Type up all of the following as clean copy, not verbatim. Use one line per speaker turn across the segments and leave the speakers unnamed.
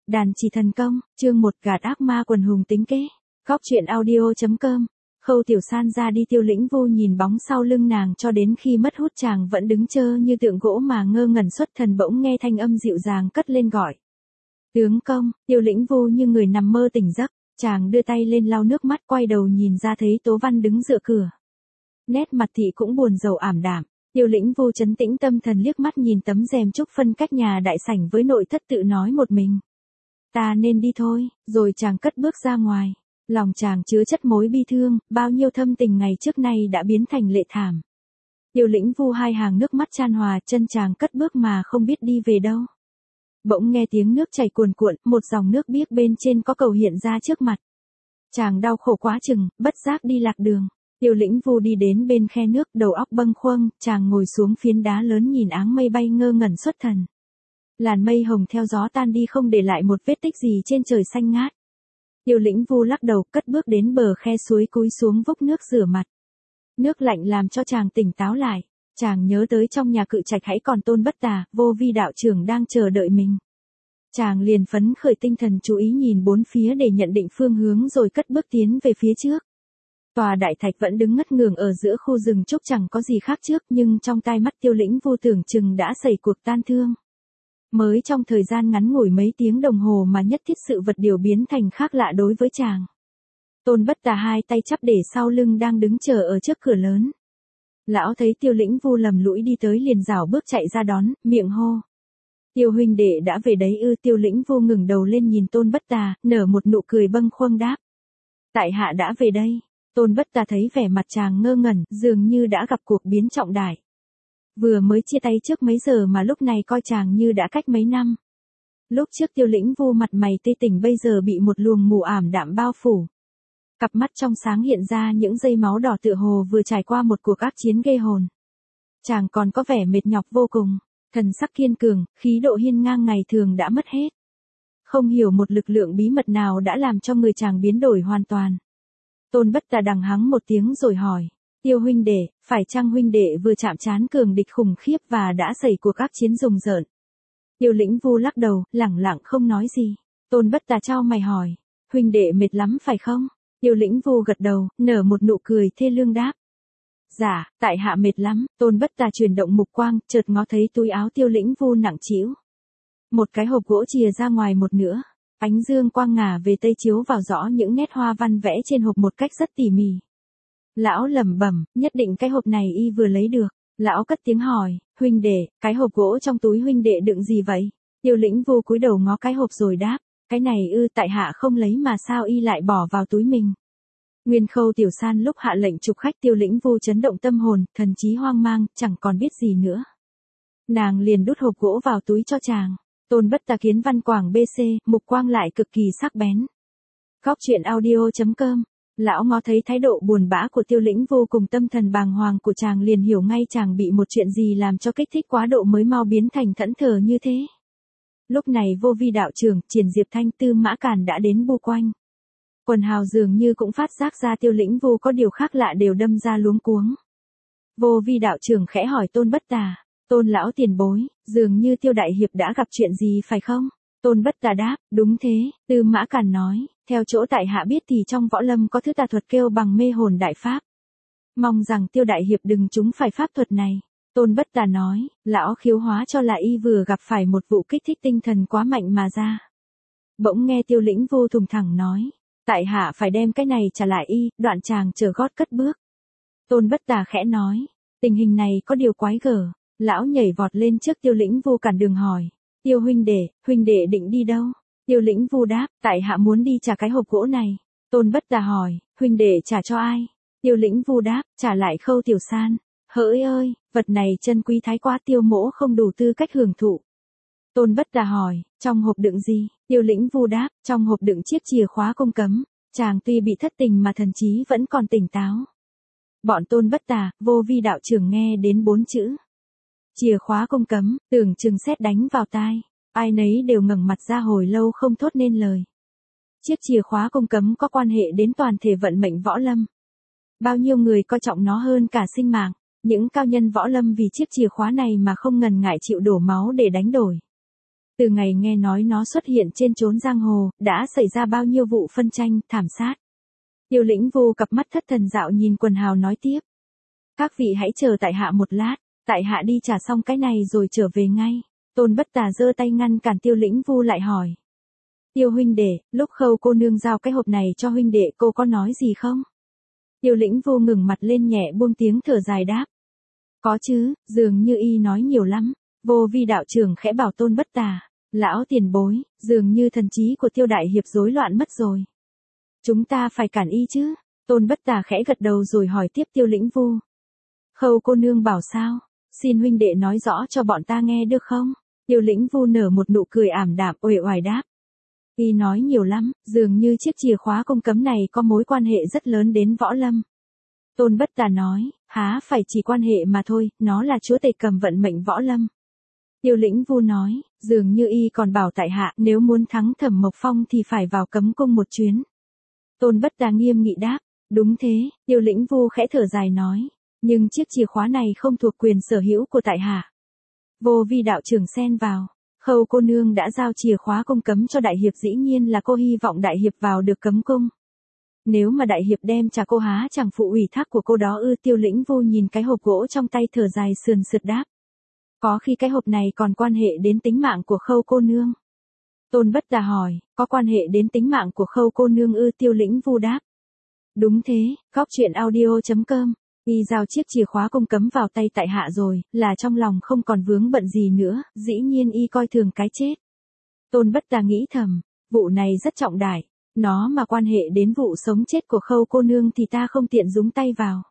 Đàn chỉ thần công, chương 1 gạt ác ma quần hùng tính kế. Góc truyện audio.com. Khâu Tiểu San ra đi, Tiêu Lĩnh Vu nhìn bóng sau lưng nàng cho đến khi mất hút, chàng vẫn đứng chơ như tượng gỗ mà ngơ ngẩn xuất thần, bỗng nghe thanh âm dịu dàng cất lên gọi. Tướng công. Tiêu Lĩnh Vu như người nằm mơ tỉnh giấc, chàng đưa tay lên lau nước mắt, quay đầu nhìn ra thấy Tố Văn đứng dựa cửa. Nét mặt thị cũng buồn rầu ảm đạm. Tiêu Lĩnh Vu trấn tĩnh tâm thần, liếc mắt nhìn tấm rèm trúc phân cách nhà đại sảnh với nội thất, tự nói một mình. Ta nên đi thôi, rồi chàng cất bước ra ngoài. Lòng chàng chứa chất mối bi thương, bao nhiêu thâm tình ngày trước nay đã biến thành lệ thảm. Tiêu Lĩnh Vu hai hàng nước mắt chan hòa, chân chàng cất bước mà không biết đi về đâu. Bỗng nghe tiếng nước chảy cuồn cuộn, một dòng nước biếc bên trên có cầu hiện ra trước mặt. Chàng đau khổ quá chừng, bất giác đi lạc đường. Tiêu Lĩnh Vu đi đến bên khe nước, đầu óc bâng khuâng, chàng ngồi xuống phiến đá lớn nhìn áng mây bay ngơ ngẩn xuất thần. Làn mây hồng theo gió tan đi, không để lại một vết tích gì trên trời xanh ngát. Tiêu Lĩnh Vu lắc đầu, cất bước đến bờ khe suối, cúi xuống vốc nước rửa mặt. Nước lạnh làm cho chàng tỉnh táo lại. Chàng nhớ tới trong nhà Cự Trạch hãy còn Tôn Bất Tà, Vô Vi đạo trưởng đang chờ đợi mình. Chàng liền phấn khởi tinh thần, chú ý nhìn bốn phía để nhận định phương hướng, rồi cất bước tiến về phía trước. Tòa đại thạch vẫn đứng ngất ngường ở giữa khu rừng trúc, chẳng có gì khác trước, nhưng trong tai mắt Tiêu Lĩnh Vu tưởng chừng đã xảy cuộc tan thương. Mới trong thời gian ngắn ngủi mấy tiếng đồng hồ mà nhất thiết sự vật điều biến thành khác lạ đối với chàng. Tôn Bất Tà hai tay chắp để sau lưng đang đứng chờ ở trước cửa lớn. Lão thấy Tiêu Lĩnh Vu lầm lũi đi tới, liền rảo bước chạy ra đón, miệng hô. Tiêu huynh đệ đã về đấy ư? Tiêu Lĩnh Vu ngừng đầu lên nhìn Tôn Bất Tà, nở một nụ cười bâng khuâng đáp. Tại hạ đã về đây. Tôn Bất Tà thấy vẻ mặt chàng ngơ ngẩn, dường như đã gặp cuộc biến trọng đại. Vừa mới chia tay trước mấy giờ mà lúc này coi chàng như đã cách mấy năm. Lúc trước Tiêu Lĩnh Vu mặt mày tươi tỉnh, bây giờ bị một luồng mù ảm đạm bao phủ. Cặp mắt trong sáng hiện ra những dây máu đỏ, tựa hồ vừa trải qua một cuộc ác chiến ghê hồn. Chàng còn có vẻ mệt nhọc vô cùng, thần sắc kiên cường, khí độ hiên ngang ngày thường đã mất hết. Không hiểu một lực lượng bí mật nào đã làm cho người chàng biến đổi hoàn toàn. Tôn Bất Tà đằng hắng một tiếng rồi hỏi. Tiêu huynh đệ, phải chăng huynh đệ vừa chạm trán cường địch khủng khiếp và đã xảy cuộc ác chiến rùng rợn? Tiêu Lĩnh Vu lắc đầu, lẳng lặng không nói gì. Tôn Bất Tà chau mày hỏi. Huynh đệ mệt lắm phải không? Tiêu Lĩnh Vu gật đầu, nở một nụ cười thê lương đáp. Dạ, tại hạ mệt lắm. Tôn Bất Tà chuyển động mục quang, chợt ngó thấy túi áo Tiêu Lĩnh Vu nặng trĩu. Một cái hộp gỗ chìa ra ngoài một nửa. Ánh dương quang ngả về tây chiếu vào rõ những nét hoa văn vẽ trên hộp một cách rất tỉ mỉ. Lão lẩm bẩm, nhất định cái hộp này y vừa lấy được. Lão cất tiếng hỏi, huynh đệ, cái hộp gỗ trong túi huynh đệ đựng gì vậy? Tiêu Lĩnh Vu cúi đầu ngó cái hộp rồi đáp, cái này ư? Tại hạ không lấy mà sao y lại bỏ vào túi mình? Nguyên Khâu Tiểu San lúc hạ lệnh trục khách, Tiêu Lĩnh Vu chấn động tâm hồn, thần trí hoang mang, chẳng còn biết gì nữa. Nàng liền đút hộp gỗ vào túi cho chàng. Tôn Bất Tà kiến văn quảng BC, mục quang lại cực kỳ sắc bén. Góc truyện audio.com. Lão ngó thấy thái độ buồn bã của Tiêu Lĩnh Vu cùng tâm thần bàng hoàng của chàng, liền hiểu ngay chàng bị một chuyện gì làm cho kích thích quá độ mới mau biến thành thẫn thờ như thế. Lúc này Vô Vi đạo trưởng, Triển Diệp Thanh, Tư Mã Càn đã đến bu quanh. Quần hào dường như cũng phát giác ra Tiêu Lĩnh Vu có điều khác lạ, đều đâm ra luống cuống. Vô Vi đạo trưởng khẽ hỏi Tôn Bất Tà. Tôn lão tiền bối, dường như Tiêu đại hiệp đã gặp chuyện gì phải không? Tôn Bất Tà đáp, đúng thế. Tư Mã Càn nói, theo chỗ tại hạ biết thì trong võ lâm có thứ tà thuật kêu bằng mê hồn đại pháp. Mong rằng Tiêu đại hiệp đừng trúng phải pháp thuật này. Tôn Bất Tà nói, lão khiếu hóa cho là y vừa gặp phải một vụ kích thích tinh thần quá mạnh mà ra. Bỗng nghe Tiêu Lĩnh Vu thùng thẳng nói, tại hạ phải đem cái này trả lại y. Đoạn chàng trở gót cất bước. Tôn Bất Tà khẽ nói, tình hình này có điều quái gở. Lão nhảy vọt lên trước Tiêu Lĩnh Vu cản đường hỏi, Tiêu huynh đệ định đi đâu? Tiêu Lĩnh Vu đáp, tại hạ muốn đi trả cái hộp gỗ này. Tôn Bất Tà hỏi, huynh đệ trả cho ai? Tiêu Lĩnh Vu đáp, trả lại Khâu Tiểu San. Hỡi ơi, vật này chân quý thái quá, Tiêu mỗ không đủ tư cách hưởng thụ. Tôn Bất Tà hỏi, trong hộp đựng gì? Tiêu Lĩnh Vu đáp, trong hộp đựng chiếc chìa khóa cung cấm. Chàng tuy bị thất tình mà thần trí vẫn còn tỉnh táo. Bọn Tôn Bất Tà, Vô Vi đạo trưởng nghe đến 4 chữ chìa khóa cung cấm, tưởng chừng sét đánh vào tai. Ai nấy đều ngẩng mặt ra hồi lâu không thốt nên lời. Chiếc chìa khóa cung cấm có quan hệ đến toàn thể vận mệnh võ lâm. Bao nhiêu người coi trọng nó hơn cả sinh mạng. Những cao nhân võ lâm vì chiếc chìa khóa này mà không ngần ngại chịu đổ máu để đánh đổi. Từ ngày nghe nói nó xuất hiện trên chốn giang hồ, đã xảy ra bao nhiêu vụ phân tranh, thảm sát. Tiêu Lĩnh Vu cặp mắt thất thần dạo nhìn quần hào nói tiếp. Các vị hãy chờ tại hạ một lát, tại hạ đi trả xong cái này rồi trở về ngay. Tôn Bất Tà giơ tay ngăn cản Tiêu Lĩnh Vu lại hỏi. Tiêu huynh đệ, lúc Khâu cô nương giao cái hộp này cho huynh đệ cô có nói gì không? Tiêu Lĩnh Vu ngừng mặt lên nhẹ buông tiếng thở dài đáp. Có chứ, dường như y nói nhiều lắm. Vô Vi đạo trưởng khẽ bảo Tôn Bất Tà. Lão tiền bối, dường như thần trí của Tiêu đại hiệp rối loạn mất rồi. Chúng ta phải cản y chứ? Tôn Bất Tà khẽ gật đầu rồi hỏi tiếp Tiêu Lĩnh Vu. Khâu cô nương bảo sao? Xin huynh đệ nói rõ cho bọn ta nghe được không? Tiêu Lĩnh Vu nở một nụ cười ảm đạm uể oải đáp. Y nói nhiều lắm, dường như chiếc chìa khóa cung cấm này có mối quan hệ rất lớn đến võ lâm. Tôn Bất Tà nói, há phải chỉ quan hệ mà thôi, nó là chúa tể cầm vận mệnh võ lâm. Tiêu Lĩnh Vu nói, dường như y còn bảo tại hạ nếu muốn thắng Thẩm Mộc Phong thì phải vào cấm cung một chuyến. Tôn Bất Tà nghiêm nghị đáp, đúng thế, Tiêu Lĩnh Vu khẽ thở dài nói, nhưng chiếc chìa khóa này không thuộc quyền sở hữu của tại hạ. Vô Vi đạo trưởng xen vào, Khâu cô nương đã giao chìa khóa cung cấm cho đại hiệp dĩ nhiên là cô hy vọng đại hiệp vào được cấm cung. Nếu mà đại hiệp đem trả cô há chẳng phụ ủy thác của cô đó ư? Tiêu Lĩnh Vu nhìn cái hộp gỗ trong tay thở dài sườn sượt đáp. Có khi cái hộp này còn quan hệ đến tính mạng của Khâu cô nương. Tôn Bất Tà hỏi, có quan hệ đến tính mạng của Khâu cô nương ư? Tiêu Lĩnh Vu đáp. Đúng thế, góc truyện audio.com. Y giao chiếc chìa khóa cung cấm vào tay tại hạ rồi, là trong lòng không còn vướng bận gì nữa, dĩ nhiên y coi thường cái chết. Tôn Bất Tà nghĩ thầm, vụ này rất trọng đại, nó mà quan hệ đến vụ sống chết của Khâu cô nương thì ta không tiện nhúng tay vào.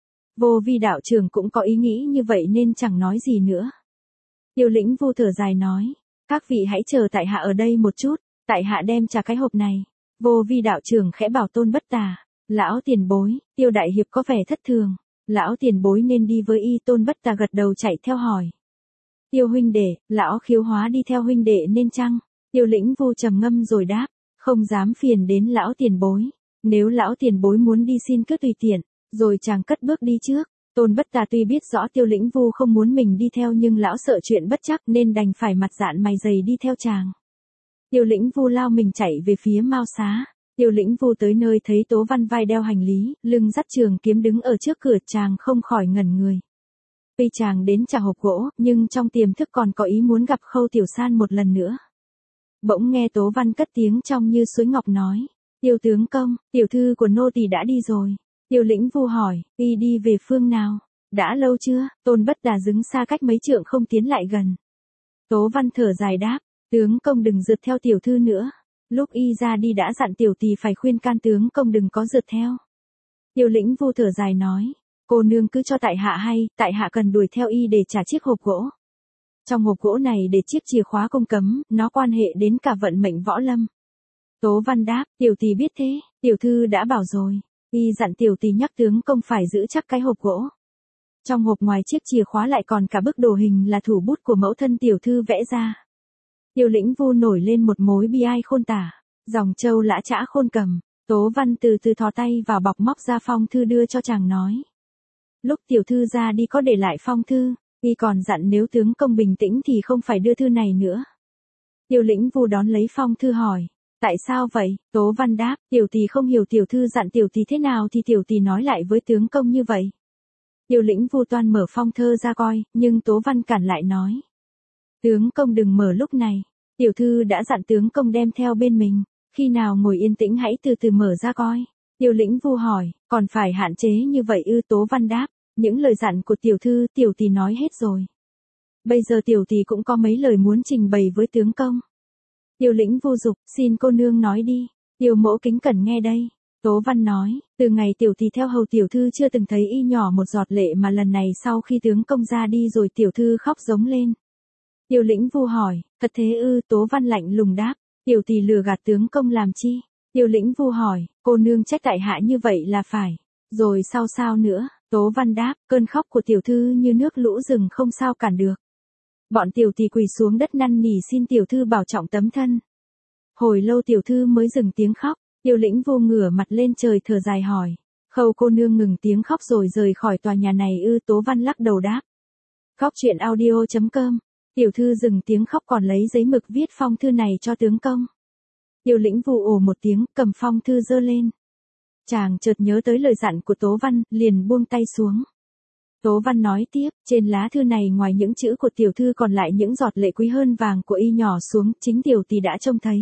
Vô Vi đạo trưởng cũng có ý nghĩ như vậy nên chẳng nói gì nữa. Tiêu Lĩnh Vu thở dài nói, các vị hãy chờ tại hạ ở đây một chút, tại hạ đem trả cái hộp này. Vô Vi đạo trưởng khẽ bảo Tôn Bất Tà, lão tiền bối, Tiêu đại hiệp có vẻ thất thường. Lão tiền bối nên đi với y. Tôn Bất Tà gật đầu chạy theo hỏi. Tiêu huynh đệ, lão khiếu hóa đi theo huynh đệ nên chăng? Tiêu Lĩnh Vu trầm ngâm rồi đáp, không dám phiền đến lão tiền bối. Nếu lão tiền bối muốn đi xin cứ tùy tiện, rồi chàng cất bước đi trước. Tôn Bất Tà tuy biết rõ Tiêu Lĩnh Vu không muốn mình đi theo nhưng lão sợ chuyện bất trắc nên đành phải mặt dạn mày dày đi theo chàng. Tiêu Lĩnh Vu lao mình chạy về phía Mao Xá. Tiêu Lĩnh Vu tới nơi thấy Tố Văn vai đeo hành lý, lưng dắt trường kiếm đứng ở trước cửa, chàng không khỏi ngẩn người. Tuy chàng đến trả hộp gỗ, nhưng trong tiềm thức còn có ý muốn gặp Khâu Tiểu San một lần nữa. Bỗng nghe Tố Văn cất tiếng trong như suối ngọc nói, Tiêu tướng công, tiểu thư của nô tỳ đã đi rồi. Tiêu Lĩnh Vu hỏi, y đi về phương nào? Đã lâu chưa? Tôn Bất Tà đứng xa cách mấy trượng không tiến lại gần. Tố Văn thở dài đáp, tướng công đừng rượt theo tiểu thư nữa. Lúc y ra đi đã dặn tiểu tỳ phải khuyên can tướng công đừng có rượt theo. Tiêu Lĩnh Vu thở dài nói, cô nương cứ cho tại hạ hay, tại hạ cần đuổi theo y để trả chiếc hộp gỗ. Trong hộp gỗ này để chiếc chìa khóa cung cấm, nó quan hệ đến cả vận mệnh võ lâm. Tố Văn đáp, tiểu tỳ biết thế, tiểu thư đã bảo rồi. Y dặn tiểu tỳ nhắc tướng công phải giữ chắc cái hộp gỗ. Trong hộp ngoài chiếc chìa khóa lại còn cả bức đồ hình là thủ bút của mẫu thân tiểu thư vẽ ra. Tiêu Lĩnh Vu nổi lên một mối bi ai khôn tả, dòng châu lã chã khôn cầm. Tố Văn từ từ thò tay vào bọc móc ra phong thư đưa cho chàng nói. Lúc tiểu thư ra đi có để lại phong thư, y còn dặn nếu tướng công bình tĩnh thì không phải đưa thư này nữa. Tiêu Lĩnh Vu đón lấy phong thư hỏi, tại sao vậy? Tố Văn đáp, tiểu tỳ không hiểu tiểu thư dặn tiểu tỳ thế nào thì tiểu tỳ nói lại với tướng công như vậy. Tiêu Lĩnh Vu toan mở phong thơ ra coi, nhưng Tố Văn cản lại nói. Tướng công đừng mở lúc này, tiểu thư đã dặn tướng công đem theo bên mình, khi nào ngồi yên tĩnh hãy từ từ mở ra coi. Tiêu Lĩnh Vu hỏi, còn phải hạn chế như vậy ư? Tố Văn đáp, những lời dặn của tiểu thư tiểu tỳ nói hết rồi. Bây giờ tiểu tỳ cũng có mấy lời muốn trình bày với tướng công. Tiêu Lĩnh Vu dục, xin cô nương nói đi. Tiêu mỗ kính cẩn nghe đây. Tố Văn nói, từ ngày tiểu tỳ theo hầu tiểu thư chưa từng thấy y nhỏ một giọt lệ mà lần này sau khi tướng công ra đi rồi tiểu thư khóc giống lên. Tiêu Lĩnh Vu hỏi, thật thế ư? Tố Văn lạnh lùng đáp, tiểu tỳ lừa gạt tướng công làm chi? Tiêu Lĩnh Vu hỏi, cô nương trách tại hạ như vậy là phải. Rồi sao nữa? Tố Văn đáp, cơn khóc của tiểu thư như nước lũ rừng không sao cản được. Bọn tiểu tỳ quỳ xuống đất năn nỉ xin tiểu thư bảo trọng tấm thân. Hồi lâu tiểu thư mới dừng tiếng khóc. Tiêu Lĩnh Vu ngửa mặt lên trời thở dài hỏi, Khâu cô nương ngừng tiếng khóc rồi rời khỏi tòa nhà này ư? Tố Văn lắc đầu đáp. Góc truyện audio.com Tiểu thư dừng tiếng khóc còn lấy giấy mực viết phong thư này cho tướng công. Tiêu Lĩnh Vu ồ một tiếng, cầm phong thư giơ lên. Chàng chợt nhớ tới lời dặn của Tố Văn, liền buông tay xuống. Tố Văn nói tiếp, trên lá thư này ngoài những chữ của tiểu thư còn lại những giọt lệ quý hơn vàng của y nhỏ xuống, chính tiểu tỷ đã trông thấy.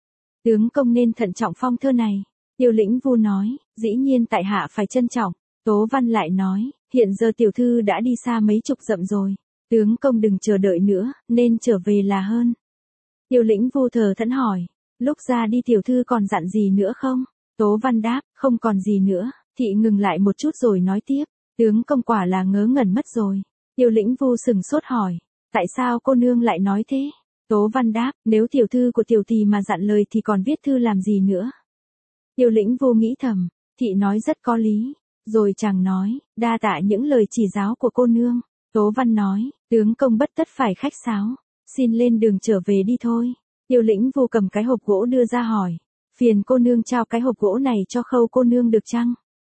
Tướng công nên thận trọng phong thơ này. Tiêu Lĩnh Vu nói, dĩ nhiên tại hạ phải trân trọng. Tố Văn lại nói, hiện giờ tiểu thư đã đi xa mấy chục dặm rồi. Tướng công đừng chờ đợi nữa, nên trở về là hơn. Tiêu Lĩnh Vu thờ thẫn hỏi, lúc ra đi tiểu thư còn dặn gì nữa không? Tố Văn đáp, không còn gì nữa. Thị ngừng lại một chút rồi nói tiếp, tướng công quả là ngớ ngẩn mất rồi. Tiêu Lĩnh Vu sừng sốt hỏi, tại sao cô nương lại nói thế? Tố Văn đáp, nếu tiểu thư của tiểu tỷ mà dặn lời thì còn viết thư làm gì nữa? Tiêu Lĩnh Vu nghĩ thầm, thị nói rất có lý. Rồi chàng nói, đa tạ những lời chỉ giáo của cô nương. Tố Văn nói, tướng công bất tất phải khách sáo, xin lên đường trở về đi thôi. Tiêu Lĩnh Vu cầm cái hộp gỗ đưa ra hỏi, phiền cô nương trao cái hộp gỗ này cho Khâu cô nương được chăng?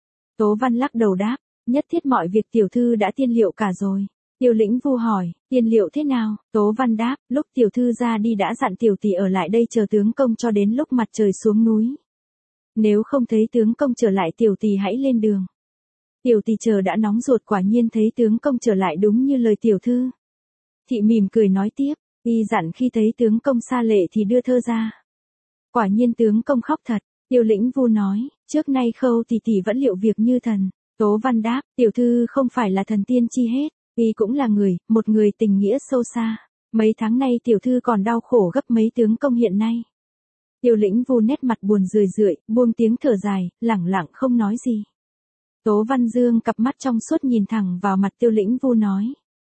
Tố Văn lắc đầu đáp, nhất thiết mọi việc tiểu thư đã tiên liệu cả rồi. Tiêu Lĩnh Vu hỏi, tiên liệu thế nào? Tố Văn đáp, lúc tiểu thư ra đi đã dặn tiểu tỷ ở lại đây chờ tướng công cho đến lúc mặt trời xuống núi. Nếu không thấy tướng công trở lại tiểu tỷ hãy lên đường. Tiểu tỷ chờ đã nóng ruột, quả nhiên thấy tướng công trở lại đúng như lời tiểu thư. Thị mỉm cười nói tiếp, y dặn khi thấy tướng công xa lệ thì đưa thơ ra. Quả nhiên tướng công khóc thật. Tiêu Lĩnh Vu nói, trước nay Khâu tỷ tỷ vẫn liệu việc như thần. Tố Văn đáp, tiểu thư không phải là thần tiên chi hết, y cũng là người, một người tình nghĩa sâu xa. Mấy tháng nay tiểu thư còn đau khổ gấp mấy tướng công hiện nay. Tiêu Lĩnh Vu nét mặt buồn rười rượi, buông tiếng thở dài, lẳng lặng không nói gì. Tố Văn dương cặp mắt trong suốt nhìn thẳng vào mặt Tiêu Lĩnh Vu nói,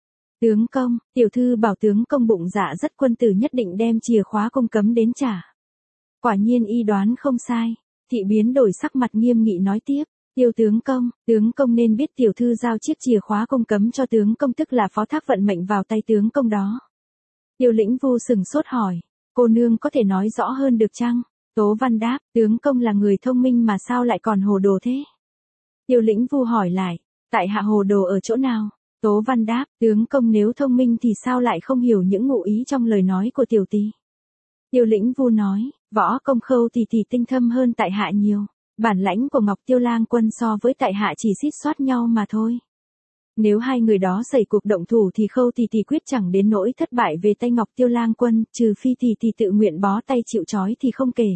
tướng công, tiểu thư bảo tướng công bụng dạ rất quân tử nhất định đem chìa khóa cung cấm đến trả. Quả nhiên y đoán không sai. Thị biến đổi sắc mặt nghiêm nghị nói tiếp, Tiêu tướng công nên biết tiểu thư giao chiếc chìa khóa cung cấm cho tướng công tức là phó thác vận mệnh vào tay tướng công đó. Tiêu Lĩnh Vu sừng sốt hỏi, cô nương có thể nói rõ hơn được chăng? Tố Văn đáp, tướng công là người thông minh mà sao lại còn hồ đồ thế? Tiêu Lĩnh Vu hỏi lại, tại hạ hồ đồ ở chỗ nào? Tố Văn đáp, tướng công nếu thông minh thì sao lại không hiểu những ngụ ý trong lời nói của tiểu tỷ? Tiêu Lĩnh Vu nói, võ công Khâu tỷ tỷ tinh thâm hơn tại hạ nhiều. Bản lãnh của Ngọc Tiêu Lang Quân so với tại hạ chỉ xít xoát nhau mà thôi. Nếu hai người đó xảy cuộc động thủ thì Khâu tỷ tỷ quyết chẳng đến nỗi thất bại về tay Ngọc Tiêu Lang Quân, trừ phi tỷ tỷ tự nguyện bó tay chịu trói thì không kể.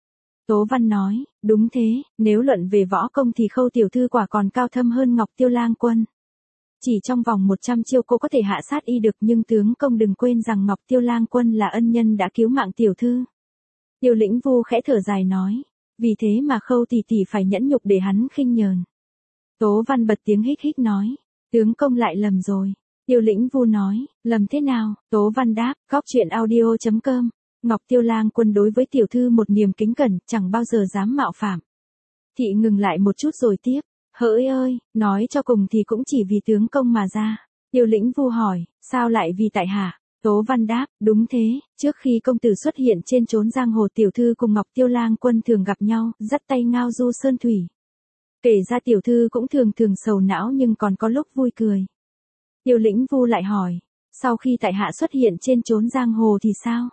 Tố Văn nói, đúng thế, nếu luận về võ công thì Khâu tiểu thư quả còn cao thâm hơn Ngọc Tiêu Lang Quân. Chỉ trong vòng 100 chiêu cô có thể hạ sát y được, nhưng tướng công đừng quên rằng Ngọc Tiêu Lang Quân là ân nhân đã cứu mạng tiểu thư. Tiêu Lĩnh Vu khẽ thở dài nói, vì thế mà Khâu tỷ tỷ phải nhẫn nhục để hắn khinh nhờn. Tố Văn bật tiếng hích hích nói, tướng công lại lầm rồi. Tiêu Lĩnh Vu nói, lầm thế nào? Tố Văn đáp, góc truyện audio.com. Ngọc Tiêu Lang Quân đối với tiểu thư một niềm kính cẩn, chẳng bao giờ dám mạo phạm. Thị ngừng lại một chút rồi tiếp, hỡi ơi, nói cho cùng thì cũng chỉ vì tướng công mà ra. Tiêu Lĩnh Vu hỏi, sao lại vì tại hạ? Tố Văn đáp, đúng thế, trước khi công tử xuất hiện trên chốn giang hồ tiểu thư cùng Ngọc Tiêu Lang Quân thường gặp nhau, dắt tay ngao du sơn thủy. Kể ra tiểu thư cũng thường sầu não nhưng còn có lúc vui cười. Tiêu Lĩnh Vu lại hỏi, sau khi tại hạ xuất hiện trên chốn giang hồ thì sao?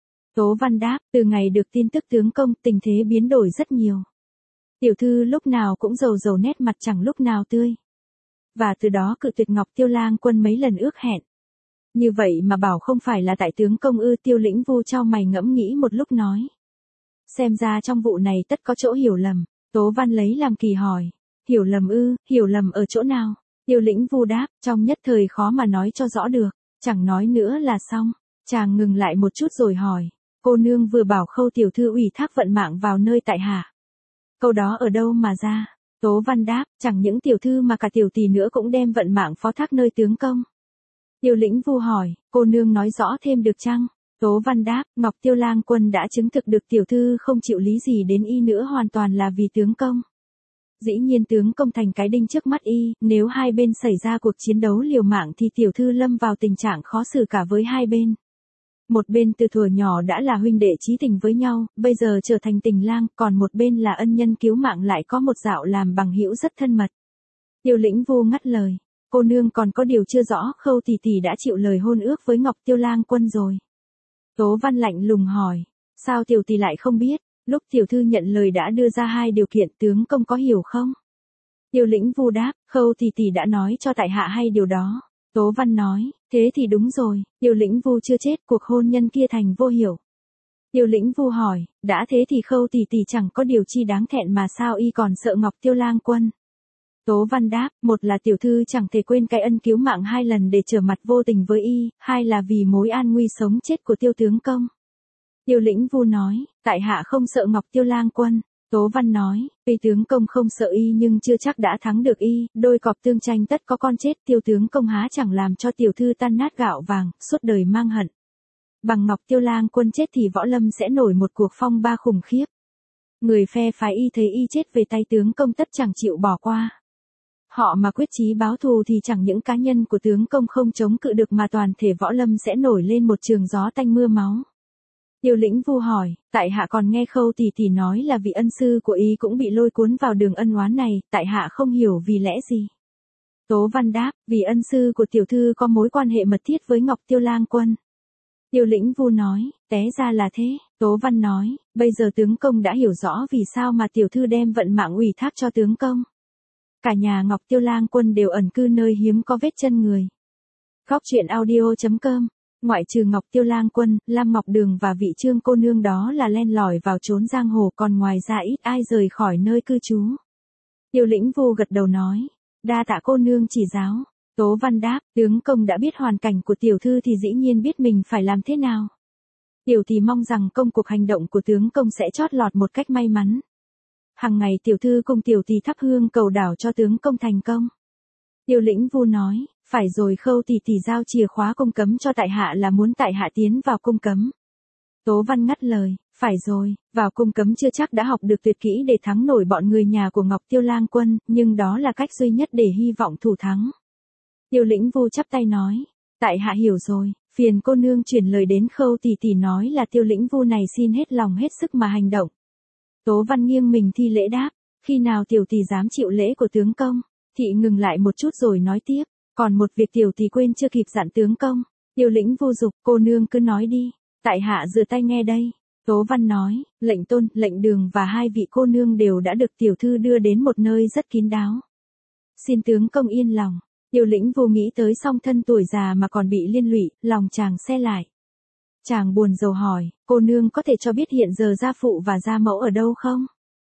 Tố Văn đáp, từ ngày được tin tức tướng công tình thế biến đổi rất nhiều. Tiểu thư lúc nào cũng rầu nét mặt chẳng lúc nào tươi. Và từ đó cự tuyệt Ngọc Tiêu Lang Quân mấy lần ước hẹn. Như vậy mà bảo không phải là tại tướng công ư? Tiêu Lĩnh Vu chau mày ngẫm nghĩ một lúc nói. Xem ra trong vụ này tất có chỗ hiểu lầm. Tố Văn lấy làm kỳ hỏi. Hiểu lầm ư? Hiểu lầm ở chỗ nào? Tiêu Lĩnh Vu đáp, trong nhất thời khó mà nói cho rõ được. Chẳng nói nữa là xong. Chàng ngừng lại một chút rồi hỏi. Cô nương vừa bảo Khâu tiểu thư ủy thác vận mạng vào nơi tại hạ. Câu đó ở đâu mà ra? Tố Văn đáp, chẳng những tiểu thư mà cả tiểu tỷ nữa cũng đem vận mạng phó thác nơi tướng công. Tiêu Lĩnh Vu hỏi, cô nương nói rõ thêm được chăng? Tố Văn đáp, Ngọc Tiêu Lang Quân đã chứng thực được tiểu thư không chịu lý gì đến y nữa hoàn toàn là vì tướng công. Dĩ nhiên tướng công thành cái đinh trước mắt y, nếu hai bên xảy ra cuộc chiến đấu liều mạng thì tiểu thư lâm vào tình trạng khó xử cả với hai bên. Một bên từ thuở nhỏ đã là huynh đệ chí tình với nhau, bây giờ trở thành tình lang, còn một bên là ân nhân cứu mạng lại có một dạo làm bằng hữu rất thân mật. Tiêu Lĩnh Vu ngắt lời, cô nương còn có điều chưa rõ, Khâu tỷ tỷ đã chịu lời hôn ước với Ngọc Tiêu Lang Quân rồi. Tố Văn lạnh lùng hỏi, sao tiểu tỷ lại không biết, lúc tiểu thư nhận lời đã đưa ra 2 điều kiện, tướng công có hiểu không? Tiêu Lĩnh Vu đáp, Khâu tỷ tỷ đã nói cho tại hạ hay điều đó. Tố Văn nói, thế thì đúng rồi, Tiêu Lĩnh Vu chưa chết, cuộc hôn nhân kia thành vô hiệu. Tiêu Lĩnh Vu hỏi, đã thế thì Khâu tỷ tỷ chẳng có điều chi đáng thẹn mà sao y còn sợ Ngọc Tiêu Lang Quân? Tố Văn đáp, một là tiểu thư chẳng thể quên cái ân cứu mạng 2 lần để trở mặt vô tình với y, 2 là vì mối an nguy sống chết của Tiêu tướng công. Tiêu Lĩnh Vu nói, tại hạ không sợ Ngọc Tiêu Lang Quân. Tố Văn nói, tuy tướng công không sợ y nhưng chưa chắc đã thắng được y, đôi cọp tương tranh tất có con chết, Tiêu tướng công há chẳng làm cho tiểu thư tan nát gạo vàng, suốt đời mang hận. Bằng Ngọc Tiêu Lang Quân chết thì võ lâm sẽ nổi một cuộc phong ba khủng khiếp. Người phe phái y thấy y chết về tay tướng công tất chẳng chịu bỏ qua. Họ mà quyết chí báo thù thì chẳng những cá nhân của tướng công không chống cự được mà toàn thể võ lâm sẽ nổi lên một trường gió tanh mưa máu. Tiêu Lĩnh Vu hỏi, tại hạ còn nghe Khâu tỷ tỷ nói là vị ân sư của y cũng bị lôi cuốn vào đường ân oán này, tại hạ không hiểu vì lẽ gì. Tố Văn đáp, vì ân sư của tiểu thư có mối quan hệ mật thiết với Ngọc Tiêu Lang Quân. Tiêu Lĩnh Vu nói, té ra là thế. Tố Văn nói, bây giờ tướng công đã hiểu rõ vì sao mà tiểu thư đem vận mạng ủy thác cho tướng công. Cả nhà Ngọc Tiêu Lang Quân đều ẩn cư nơi hiếm có vết chân người. Góc truyện audio.com. Ngoại trừ Ngọc Tiêu Lang Quân, Lam Ngọc Đường và vị Trương cô nương đó là len lỏi vào trốn giang hồ, còn ngoài ra ít ai rời khỏi nơi cư trú. Tiêu Lĩnh Vu gật đầu nói, đa tạ cô nương chỉ giáo. Tố Văn đáp, tướng công đã biết hoàn cảnh của tiểu thư thì dĩ nhiên biết mình phải làm thế nào. Tiểu thì mong rằng công cuộc hành động của tướng công sẽ chót lọt một cách may mắn. Hằng ngày tiểu thư cùng tiểu thì thắp hương cầu đảo cho tướng công thành công. Tiêu Lĩnh Vu nói, phải rồi, Khâu tỷ tỷ giao chìa khóa cung cấm cho tại hạ là muốn tại hạ tiến vào cung cấm. Tố Văn ngắt lời, phải rồi, vào cung cấm chưa chắc đã học được tuyệt kỹ để thắng nổi bọn người nhà của Ngọc Tiêu Lang Quân, nhưng đó là cách duy nhất để hy vọng thủ thắng. Tiêu Lĩnh Vu chắp tay nói, tại hạ hiểu rồi, phiền cô nương chuyển lời đến Khâu tỷ tỷ nói là Tiêu Lĩnh Vu này xin hết lòng hết sức mà hành động. Tố Văn nghiêng mình thi lễ đáp, khi nào tiểu tỷ dám chịu lễ của tướng công? Thị ngừng lại một chút rồi nói tiếp, còn một việc tiểu tỷ quên chưa kịp dặn tướng công. Tiêu Lĩnh Vu dục, cô nương cứ nói đi, tại hạ dựa tay nghe đây. Tố Văn nói, lệnh Tôn, lệnh Đường và 2 vị cô nương đều đã được tiểu thư đưa đến một nơi rất kín đáo. Xin tướng công yên lòng. Tiêu Lĩnh Vu nghĩ tới song thân tuổi già mà còn bị liên lụy, lòng chàng se lại. Chàng buồn rầu hỏi, cô nương có thể cho biết hiện giờ gia phụ và gia mẫu ở đâu không?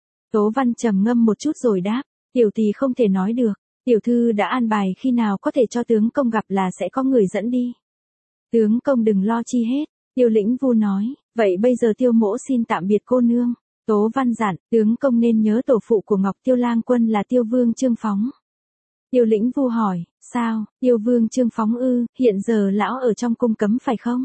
Tố Văn trầm ngâm một chút rồi đáp, tiểu tỷ không thể nói được, tiểu thư đã an bài khi nào có thể cho tướng công gặp là sẽ có người dẫn đi. Tướng công đừng lo chi hết. Tiêu Lĩnh Vu nói, vậy bây giờ Tiêu mỗ xin tạm biệt cô nương. Tố Văn dặn, tướng công nên nhớ tổ phụ của Ngọc Tiêu Lang Quân là Tiêu Vương Trương Phóng. Tiêu Lĩnh Vu hỏi, sao, Tiêu Vương Trương Phóng ư, hiện giờ lão ở trong cung cấm phải không?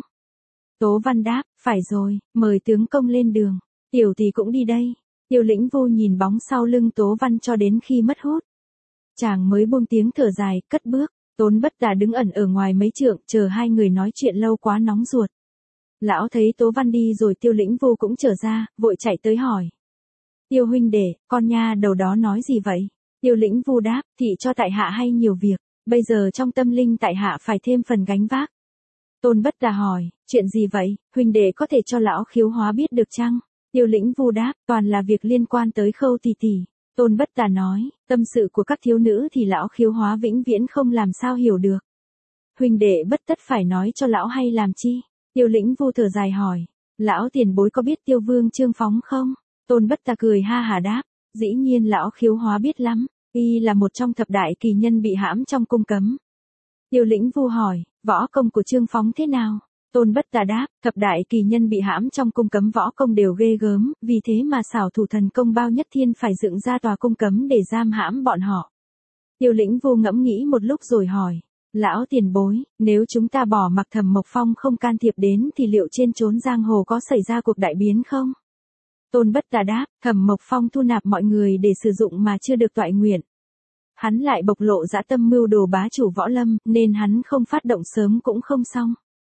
Tố Văn đáp, phải rồi, mời tướng công lên đường. Tiểu tỷ cũng đi đây. Tiêu Lĩnh Vu nhìn bóng sau lưng Tố Văn cho đến khi mất hút. Chàng mới buông tiếng thở dài, cất bước. Tôn Bất Đà đứng ẩn ở ngoài mấy trượng, chờ 2 người nói chuyện lâu quá nóng ruột. Lão thấy Tố Văn đi rồi Tiêu Lĩnh Vu cũng trở ra, vội chạy tới hỏi. Tiêu huynh đệ, con nha đầu đó nói gì vậy? Tiêu Lĩnh Vu đáp, thị cho tại hạ hay nhiều việc, bây giờ trong tâm linh tại hạ phải thêm phần gánh vác. Tôn Bất Đà hỏi, chuyện gì vậy, huynh đệ có thể cho lão Khiếu Hóa biết được chăng? Tiêu Lĩnh Vu đáp, toàn là việc liên quan tới Khâu tỷ tỷ. Tôn Bất Đà nói, tâm sự của các thiếu nữ thì lão Khiếu Hóa vĩnh viễn không làm sao hiểu được. Huynh đệ bất tất phải nói cho lão hay làm chi? Tiêu Lĩnh Vu thở dài hỏi, lão tiền bối có biết Tiêu Vương Trương Phóng không? Tôn Bất Đà cười ha hả đáp, dĩ nhiên lão Khiếu Hóa biết lắm, y là một trong thập đại kỳ nhân bị hãm trong cung cấm. Tiêu Lĩnh Vu hỏi, võ công của Trương Phóng thế nào? Tôn Bất Đà đáp, thập đại kỳ nhân bị hãm trong cung cấm võ công đều ghê gớm, vì thế mà xảo thủ thần công Bao Nhất Thiên phải dựng ra tòa cung cấm để giam hãm bọn họ. Tiêu Lĩnh Vu ngẫm nghĩ một lúc rồi hỏi, lão tiền bối, nếu chúng ta bỏ mặc Thẩm Mộc Phong không can thiệp đến thì liệu trên chốn giang hồ có xảy ra cuộc đại biến không? Tôn Bất Đà đáp, Thẩm Mộc Phong thu nạp mọi người để sử dụng mà chưa được toại nguyện. Hắn lại bộc lộ dã tâm mưu đồ bá chủ võ lâm, nên hắn không phát động sớm cũng không xong.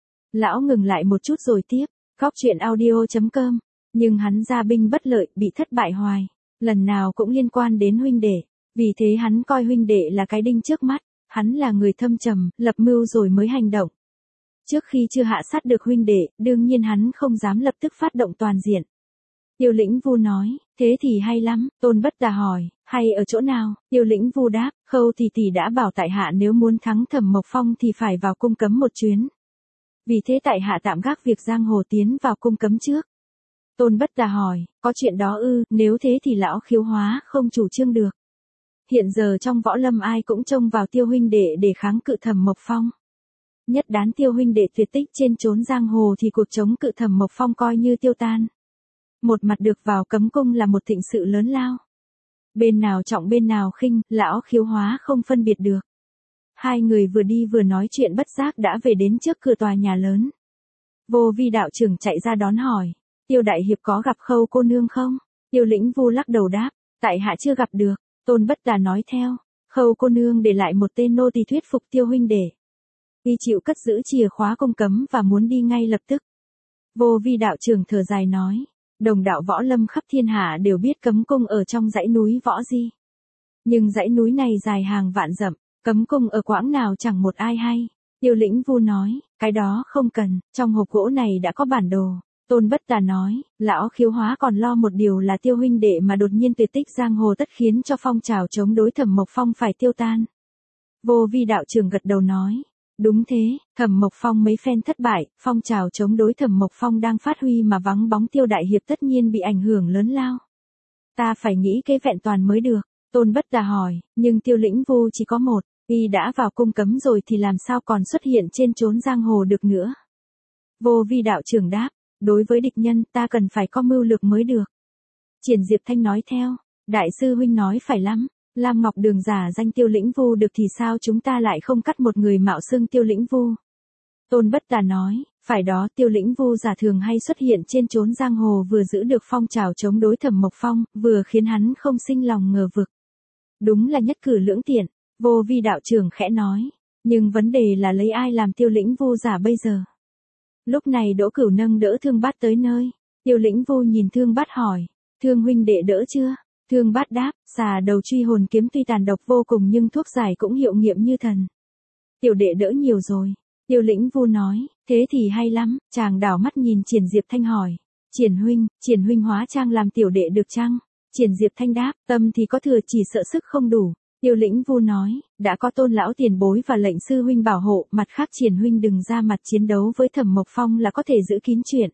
Lão ngừng lại một chút rồi tiếp, góc truyện audio.com, nhưng hắn ra binh bất lợi, bị thất bại hoài, lần nào cũng liên quan đến huynh đệ, vì thế hắn coi huynh đệ là cái đinh trước mắt. Hắn là người thâm trầm, lập mưu rồi mới hành động. Trước khi chưa hạ sát được huynh đệ, đương nhiên hắn không dám lập tức phát động toàn diện. Tiêu Lĩnh Vu nói, thế thì hay lắm, Tôn Bất Đà hỏi, hay ở chỗ nào? Tiêu Lĩnh Vu đáp, Khâu tỷ đã bảo tại hạ nếu muốn thắng Thẩm Mộc Phong thì phải vào cung cấm một chuyến. Vì thế tại hạ tạm gác việc giang hồ tiến vào cung cấm trước. Tôn Bất Đà hỏi, có chuyện đó ư? Nếu thế thì lão Khiếu Hóa không chủ trương được. Hiện giờ trong võ lâm ai cũng trông vào Tiêu huynh đệ để kháng cự Thẩm Mộc Phong. Nhất đán Tiêu huynh đệ tuyệt tích trên chốn giang hồ thì cuộc chống cự Thẩm Mộc Phong coi như tiêu tan. Một mặt được vào cấm cung là một thịnh sự lớn lao. Bên nào trọng bên nào khinh, lão Khiếu Hóa không phân biệt được. Hai người vừa đi vừa nói chuyện bất giác đã về đến trước cửa tòa nhà lớn. Vô Vi đạo trưởng chạy ra đón hỏi, Tiêu đại hiệp có gặp Khâu cô nương không? Tiêu Lĩnh Vu lắc đầu đáp, tại hạ chưa gặp được. Tôn Bất Đà nói theo, Khâu cô nương để lại một tên nô tỳ thuyết phục Tiêu huynh đệ. Y chịu cất giữ chìa khóa cung cấm và muốn đi ngay lập tức. Vô Vi đạo trưởng thở dài nói, đồng đạo võ lâm khắp thiên hạ đều biết cấm cung ở trong dãy núi Võ Di. Nhưng dãy núi này dài hàng vạn dặm, cấm cung ở quãng nào chẳng một ai hay. Tiêu Lĩnh Vu nói, cái đó không cần, trong hộp gỗ này đã có bản đồ. Tôn Bất Đà nói, lão Khiếu Hóa còn lo một điều là Tiêu huynh đệ mà đột nhiên tuyệt tích giang hồ tất khiến cho phong trào chống đối Thẩm Mộc Phong phải tiêu tan. Vô Vi đạo trưởng gật đầu nói, đúng thế, Thẩm Mộc Phong mấy phen thất bại, phong trào chống đối Thẩm Mộc Phong đang phát huy mà vắng bóng Tiêu đại hiệp tất nhiên bị ảnh hưởng lớn lao. Ta phải nghĩ kế vẹn toàn mới được. Tôn Bất Đà hỏi, nhưng Tiêu Lĩnh Vu chỉ có một, y đã vào cung cấm rồi thì làm sao còn xuất hiện trên chốn giang hồ được nữa. Vô Vi đạo trưởng đáp, đối với địch nhân ta cần phải có mưu lược mới được. Triển Diệp Thanh nói theo, đại sư huynh nói phải lắm, Lam Ngọc Đường giả danh Tiêu Lĩnh Vu được thì sao chúng ta lại không cắt một người mạo xưng Tiêu Lĩnh Vu. Tôn Bất Đà nói, phải đó, Tiêu Lĩnh Vu giả thường hay xuất hiện trên chốn giang hồ vừa giữ được phong trào chống đối Thẩm Mộc Phong, vừa khiến hắn không sinh lòng ngờ vực. Đúng là nhất cử lưỡng tiện. Vô Vi đạo trưởng khẽ nói, nhưng vấn đề là lấy ai làm Tiêu Lĩnh Vu giả bây giờ. Lúc này Đỗ Cửu nâng đỡ Thương Bát tới nơi. Tiêu Lĩnh Vu nhìn Thương Bát hỏi, Thương huynh đệ đỡ chưa? Thương Bát đáp, xà đầu truy hồn kiếm tuy tàn độc vô cùng nhưng thuốc giải cũng hiệu nghiệm như thần. Tiểu đệ đỡ nhiều rồi. Tiêu Lĩnh Vu nói, thế thì hay lắm. Chàng đảo mắt nhìn Triển Diệp Thanh hỏi, Triển huynh hóa trang làm tiểu đệ được chăng? Triển Diệp Thanh đáp, tâm thì có thừa chỉ sợ sức không đủ. Tiêu Lĩnh Vu nói, đã có Tôn lão tiền bối và lệnh sư huynh bảo hộ, mặt khác Triển huynh đừng ra mặt chiến đấu với Thẩm Mộc Phong là có thể giữ kín chuyện.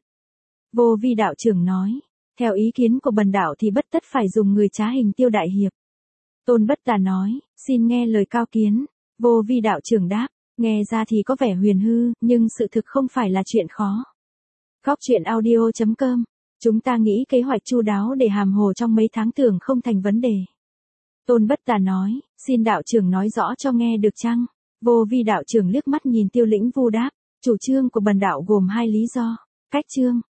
Vô Vi đạo trưởng nói, theo ý kiến của bần đạo thì bất tất phải dùng người trá hình Tiêu đại hiệp. Tôn Bất Đà nói, xin nghe lời cao kiến. Vô Vi đạo trưởng đáp, nghe ra thì có vẻ huyền hư, nhưng sự thực không phải là chuyện khó. Góc truyện audio.com, chúng ta nghĩ kế hoạch chu đáo để hàm hồ trong mấy tháng tưởng không thành vấn đề. Tôn Bất Đà nói, xin đạo trưởng nói rõ cho nghe được chăng? Vô Vi đạo trưởng liếc mắt nhìn Tiêu Lĩnh Vu đáp, chủ trương của bần đạo gồm hai lý do. Cách chương,